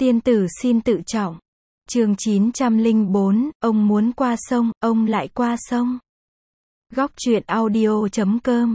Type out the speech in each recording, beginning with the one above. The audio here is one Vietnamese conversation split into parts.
Tiên tử xin tự trọng. Chương 904, ông muốn qua sông, ông lại qua sông. Góc truyện audio.com.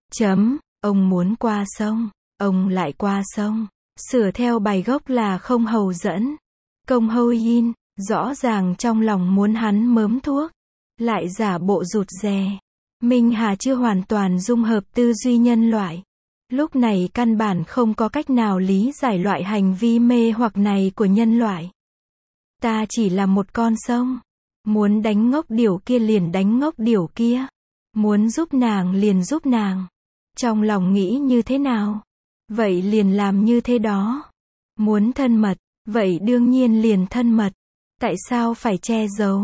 Ông muốn qua sông, ông lại qua sông. Sửa theo bài gốc là không hầu dẫn. Công hâu yin, rõ ràng trong lòng muốn hắn mớm thuốc, lại giả bộ rụt rè. Minh Hà chưa hoàn toàn dung hợp tư duy nhân loại. Lúc này căn bản không có cách nào lý giải loại hành vi mê hoặc này của nhân loại. Ta chỉ là một con sông. Muốn đánh ngốc điểu kia liền đánh ngốc điểu kia. Muốn giúp nàng liền giúp nàng. Trong lòng nghĩ như thế nào? Vậy liền làm như thế đó. Muốn thân mật, vậy đương nhiên liền thân mật. Tại sao phải che giấu?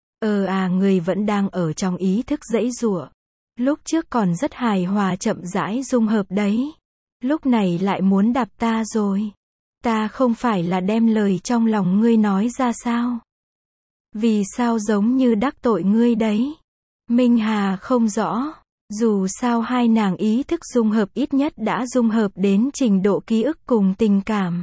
Người vẫn đang ở trong ý thức giãy giụa. Lúc trước còn rất hài hòa chậm rãi dung hợp đấy. Lúc này lại muốn đạp ta rồi. Ta không phải là đem lời trong lòng ngươi nói ra sao? Vì sao giống như đắc tội ngươi đấy? Minh Hà không rõ. Dù sao hai nàng ý thức dung hợp ít nhất đã dung hợp đến trình độ ký ức cùng tình cảm.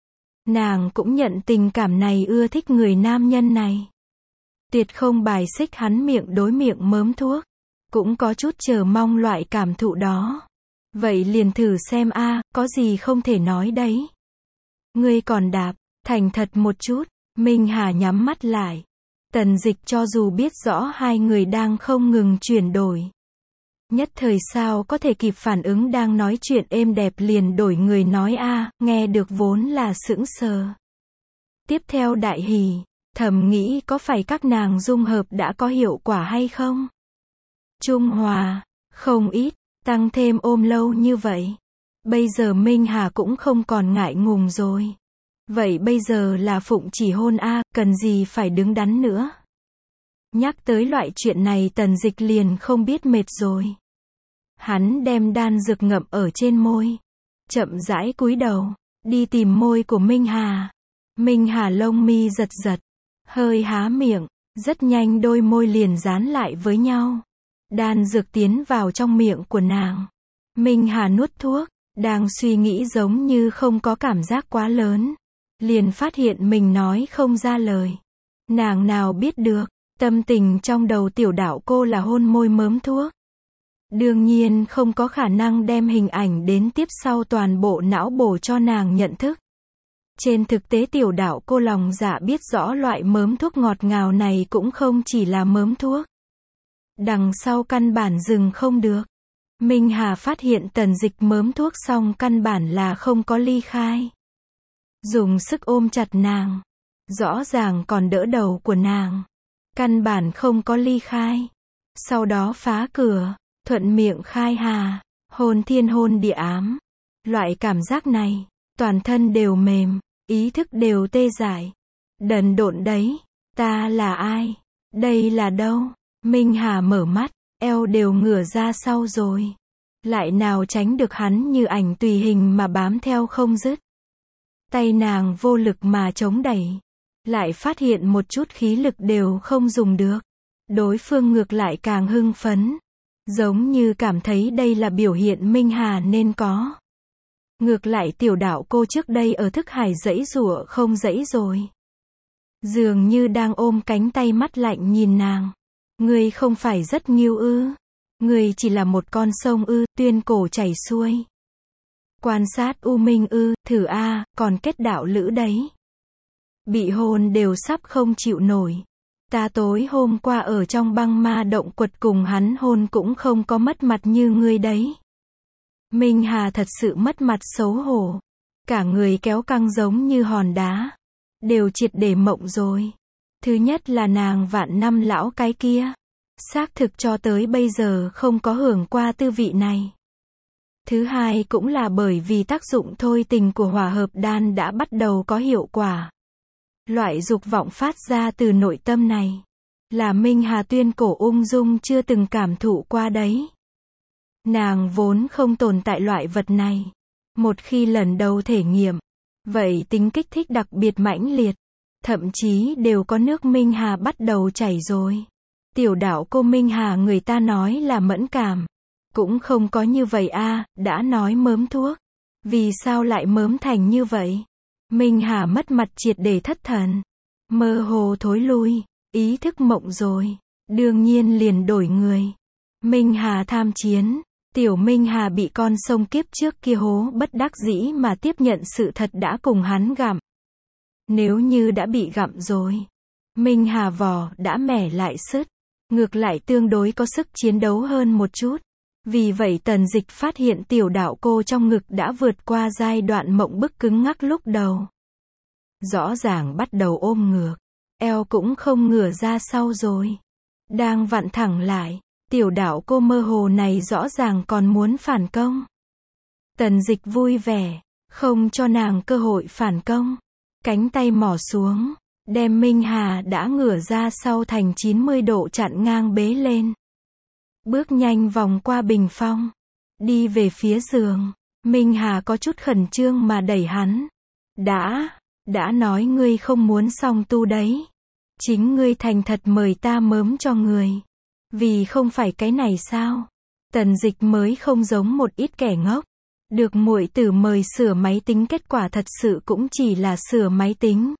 Nàng cũng nhận tình cảm này, ưa thích người nam nhân này. Tuyệt không bài xích hắn miệng đối miệng mớm thuốc. Cũng có chút chờ mong loại cảm thụ đó. Vậy liền thử xem có gì không thể nói đấy. Ngươi còn đạp, thành thật một chút. Minh Hà nhắm mắt lại. Tần Dịch cho dù biết rõ hai người đang không ngừng chuyển đổi. Nhất thời sao có thể kịp phản ứng, đang nói chuyện êm đẹp liền đổi người nói nghe được vốn là sững sờ. Tiếp theo đại hỉ, thầm nghĩ có phải các nàng dung hợp đã có hiệu quả hay không? Trung hòa, không ít, tăng thêm ôm lâu như vậy. Bây giờ Minh Hà cũng không còn ngại ngùng rồi. Vậy bây giờ là phụng chỉ hôn cần gì phải đứng đắn nữa. Nhắc tới loại chuyện này Tần Dịch liền không biết mệt rồi. Hắn đem đan dược ngậm ở trên môi. Chậm rãi cúi đầu, đi tìm môi của Minh Hà. Minh Hà lông mi giật giật, hơi há miệng, rất nhanh đôi môi liền dán lại với nhau. Đan dược tiến vào trong miệng của nàng. Minh Hà nuốt thuốc, đang suy nghĩ giống như không có cảm giác quá lớn. Liền phát hiện mình nói không ra lời. Nàng nào biết được, tâm tình trong đầu tiểu đạo cô là hôn môi mớm thuốc. Đương nhiên không có khả năng đem hình ảnh đến tiếp sau toàn bộ não bổ cho nàng nhận thức. Trên thực tế tiểu đạo cô lòng dạ biết rõ loại mớm thuốc ngọt ngào này cũng không chỉ là mớm thuốc. Đằng sau căn bản dừng không được. Minh Hà phát hiện Tần Dịch mớm thuốc xong căn bản là không có ly khai. Dùng sức ôm chặt nàng. Rõ ràng còn đỡ đầu của nàng. Căn bản không có ly khai. Sau đó phá cửa, thuận miệng khai hà, hôn thiên hôn địa ám. Loại cảm giác này, toàn thân đều mềm, ý thức đều tê dại. Đần độn đấy, ta là ai? Đây là đâu? Minh Hà mở mắt, eo đều ngửa ra sau rồi. Lại nào tránh được hắn như ảnh tùy hình mà bám theo không dứt. Tay nàng vô lực mà chống đẩy. Lại phát hiện một chút khí lực đều không dùng được. Đối phương ngược lại càng hưng phấn. Giống như cảm thấy đây là biểu hiện Minh Hà nên có. Ngược lại tiểu đạo cô trước đây ở thức hải giãy giụa không giãy rồi. Dường như đang ôm cánh tay mắt lạnh nhìn nàng. Ngươi không phải rất nghiêu ư? Ngươi chỉ là một con sông ư? Tuyên cổ chảy xuôi. Quan sát u minh ư? Thử còn kết đạo lữ đấy. Bị hôn đều sắp không chịu nổi. Ta tối hôm qua ở trong băng ma động quật cùng hắn hôn cũng không có mất mặt như ngươi đấy. Minh Hà thật sự mất mặt xấu hổ. Cả người kéo căng giống như hòn đá. Đều triệt để mộng rồi. Thứ nhất là nàng vạn năm lão cái kia. Xác thực cho tới bây giờ không có hưởng qua tư vị này. Thứ hai cũng là bởi vì tác dụng thôi tình của hòa hợp đan đã bắt đầu có hiệu quả. Loại dục vọng phát ra từ nội tâm này. Là Minh Hà tuyên cổ ung dung chưa từng cảm thụ qua đấy. Nàng vốn không tồn tại loại vật này. Một khi lần đầu thể nghiệm. Vậy tính kích thích đặc biệt mãnh liệt. Thậm chí đều có nước Minh Hà bắt đầu chảy rồi. Tiểu đạo cô Minh Hà người ta nói là mẫn cảm. Cũng không có như vậy đã nói mớm thuốc. Vì sao lại mớm thành như vậy? Minh Hà mất mặt triệt để thất thần. Mơ hồ thối lui, ý thức mộng rồi. Đương nhiên liền đổi người. Minh Hà tham chiến. Tiểu Minh Hà bị con sông kiếp trước kia hố bất đắc dĩ mà tiếp nhận sự thật đã cùng hắn gặm. Nếu như đã bị gặm rồi, Minh Hà vò đã mẻ lại sứt. Ngược lại tương đối có sức chiến đấu hơn một chút. Vì vậy Tần Dịch phát hiện tiểu đạo cô trong ngực đã vượt qua giai đoạn mộng bức cứng ngắc lúc đầu. Rõ ràng bắt đầu ôm ngược. Eo cũng không ngửa ra sau rồi. Đang vặn thẳng lại. Tiểu đạo cô mơ hồ này rõ ràng còn muốn phản công. Tần Dịch vui vẻ. Không cho nàng cơ hội phản công. Cánh tay mỏ xuống. Đem Minh Hà đã ngửa ra sau thành 90 độ chặn ngang bế lên. Bước nhanh vòng qua bình phong. Đi về phía giường. Minh Hà có chút khẩn trương mà đẩy hắn. Đã nói ngươi không muốn song tu đấy. Chính ngươi thành thật mời ta mớm cho người. Vì không phải cái này sao? Tần Dịch mới không giống một ít kẻ ngốc. Được muội tử mời sửa máy tính kết quả thật sự cũng chỉ là sửa máy tính.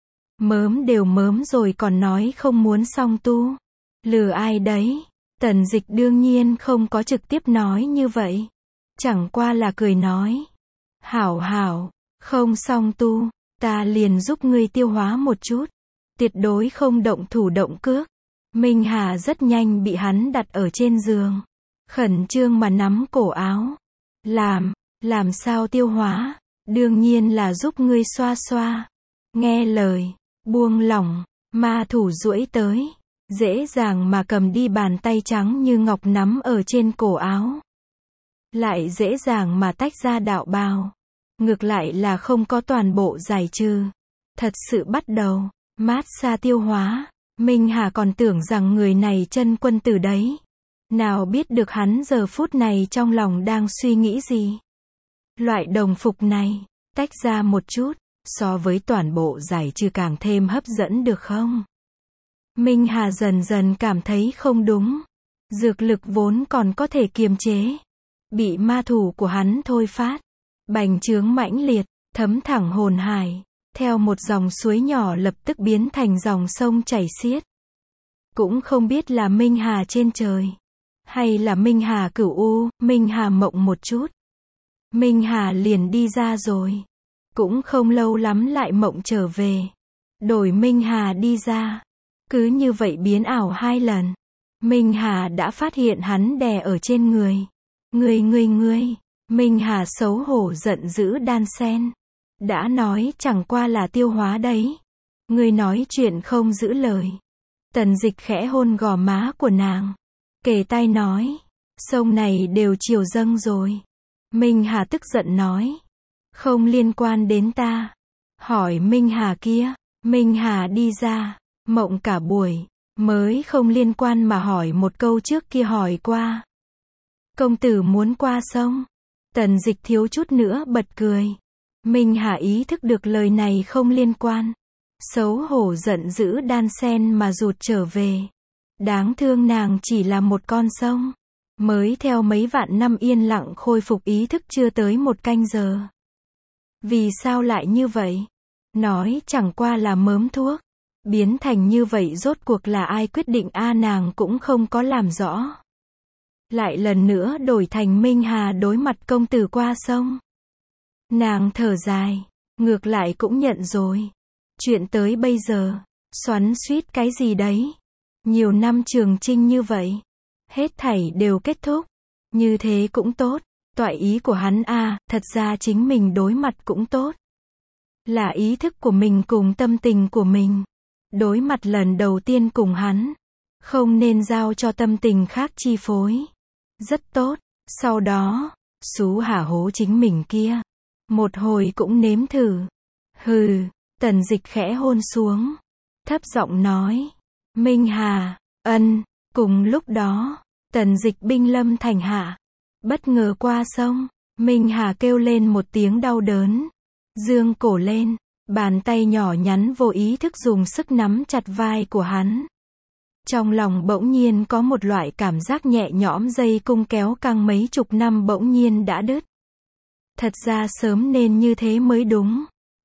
Mớm đều mớm rồi còn nói không muốn song tu. Lừa ai đấy? Tần Dịch đương nhiên không có trực tiếp nói như vậy. Chẳng qua là cười nói. Hảo, không song tu, ta liền giúp ngươi tiêu hóa một chút. Tuyệt đối không động thủ động cước. Minh Hà rất nhanh bị hắn đặt ở trên giường. Khẩn trương mà nắm cổ áo. Làm sao tiêu hóa? Đương nhiên là giúp ngươi xoa xoa. Nghe lời, buông lỏng, ma thủ duỗi tới. Dễ dàng mà cầm đi bàn tay trắng như ngọc nắm ở trên cổ áo. Lại dễ dàng mà tách ra đạo bào. Ngược lại là không có toàn bộ giải trừ. Thật sự bắt đầu, mát xa tiêu hóa. Minh Hà còn tưởng rằng người này chân quân tử đấy. Nào biết được hắn giờ phút này trong lòng đang suy nghĩ gì. Loại đồng phục này, tách ra một chút, so với toàn bộ giải trừ càng thêm hấp dẫn được không? Minh Hà dần dần cảm thấy không đúng. Dược lực vốn còn có thể kiềm chế. Bị ma thủ của hắn thôi phát. Bành trướng mãnh liệt, thấm thẳng hồn hải. Theo một dòng suối nhỏ lập tức biến thành dòng sông chảy xiết. Cũng không biết là Minh Hà trên trời. Hay là Minh Hà cửu u, Minh Hà mộng một chút. Minh Hà liền đi ra rồi. Cũng không lâu lắm lại mộng trở về. Đổi Minh Hà đi ra. Cứ như vậy biến ảo 2 lần. Minh Hà đã phát hiện hắn đè ở trên người. Ngươi. Minh Hà xấu hổ giận dữ đan sen. Đã nói chẳng qua là tiêu hóa đấy. Ngươi nói chuyện không giữ lời. Tần Dịch khẽ hôn gò má của nàng. Kề tai nói. Sông này đều chiều dâng rồi. Minh Hà tức giận nói. Không liên quan đến ta. Hỏi Minh Hà kia. Minh Hà đi ra. Mộng cả buổi. Mới không liên quan mà hỏi một câu trước kia hỏi qua. Công tử muốn qua sông. Tần Dịch thiếu chút nữa bật cười. Minh Hà ý thức được lời này không liên quan. Xấu hổ giận dữ đan sen mà rụt trở về. Đáng thương nàng chỉ là một con sông. Mới theo mấy vạn năm yên lặng khôi phục ý thức chưa tới 1 canh giờ. Vì sao lại như vậy? Nói chẳng qua là mớm thuốc. Biến thành như vậy rốt cuộc là ai quyết định nàng cũng không có làm rõ. Lại lần nữa đổi thành Minh Hà đối mặt công tử qua sông. Nàng thở dài. Ngược lại cũng nhận rồi. Chuyện tới bây giờ. Xoắn xuýt cái gì đấy. Nhiều năm trường chinh như vậy. Hết thảy đều kết thúc. Như thế cũng tốt. Toại ý của hắn thật ra chính mình đối mặt cũng tốt. Là ý thức của mình cùng tâm tình của mình. Đối mặt lần đầu tiên cùng hắn. Không nên giao cho tâm tình khác chi phối. Rất tốt. Sau đó, xú hả hố chính mình kia. Một hồi cũng nếm thử. Hừ, Tần Dịch khẽ hôn xuống. Thấp giọng nói. Minh Hà, ân. Cùng lúc đó, Tần Dịch binh lâm thành hạ. Bất ngờ qua sông. Minh Hà kêu lên một tiếng đau đớn. Dương cổ lên. Bàn tay nhỏ nhắn vô ý thức dùng sức nắm chặt vai của hắn. Trong lòng bỗng nhiên có một loại cảm giác nhẹ nhõm dây cung kéo căng mấy chục năm bỗng nhiên đã đứt. Thật ra sớm nên như thế mới đúng.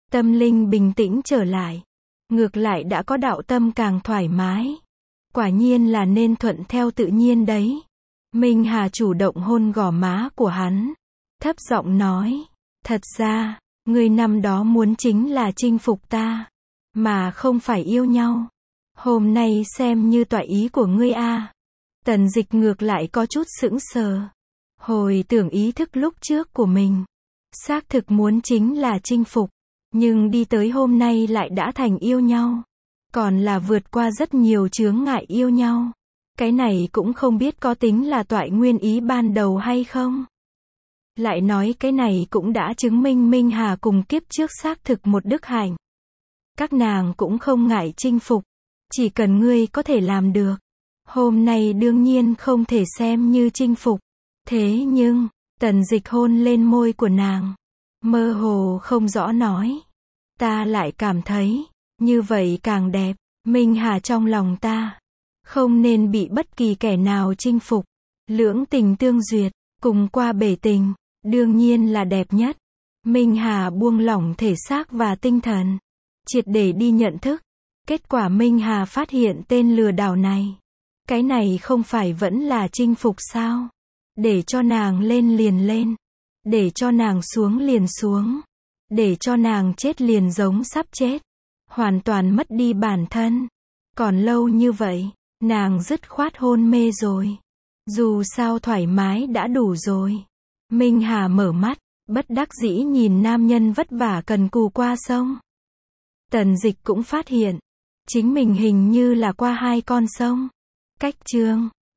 Tâm linh bình tĩnh trở lại. Ngược lại đã có đạo tâm càng thoải mái. Quả nhiên là nên thuận theo tự nhiên đấy. Minh Hà chủ động hôn gò má của hắn. Thấp giọng nói. Thật ra, ngươi năm đó muốn chính là chinh phục ta. Mà không phải yêu nhau. Hôm nay xem như tọa ý của ngươi a. Tần Dịch ngược lại có chút sững sờ. Hồi tưởng ý thức lúc trước của mình. Xác thực muốn chính là chinh phục. Nhưng đi tới hôm nay lại đã thành yêu nhau. Còn là vượt qua rất nhiều chướng ngại yêu nhau. Cái này cũng không biết có tính là toại nguyên ý ban đầu hay không. Lại nói cái này cũng đã chứng minh Minh Hà cùng kiếp trước xác thực một đức hạnh. Các nàng cũng không ngại chinh phục. Chỉ cần ngươi có thể làm được. Hôm nay đương nhiên không thể xem như chinh phục. Thế nhưng, Tần Dịch hôn lên môi của nàng. Mơ hồ không rõ nói. Ta lại cảm thấy, như vậy càng đẹp. Minh Hà trong lòng ta. Không nên bị bất kỳ kẻ nào chinh phục. Lưỡng tình tương duyệt, cùng qua bể tình, đương nhiên là đẹp nhất. Minh Hà buông lỏng thể xác và tinh thần. Triệt để đi nhận thức. Kết quả Minh Hà phát hiện tên lừa đảo này. Cái này không phải vẫn là chinh phục sao? Để cho nàng lên liền lên. Để cho nàng xuống liền xuống. Để cho nàng chết liền giống sắp chết. Hoàn toàn mất đi bản thân. Còn lâu như vậy, nàng dứt khoát hôn mê rồi. Dù sao thoải mái đã đủ rồi. Minh Hà mở mắt, bất đắc dĩ nhìn nam nhân vất vả cần cù qua sông. Tần Dịch cũng phát hiện, chính mình hình như là qua 2 con sông. Cách chương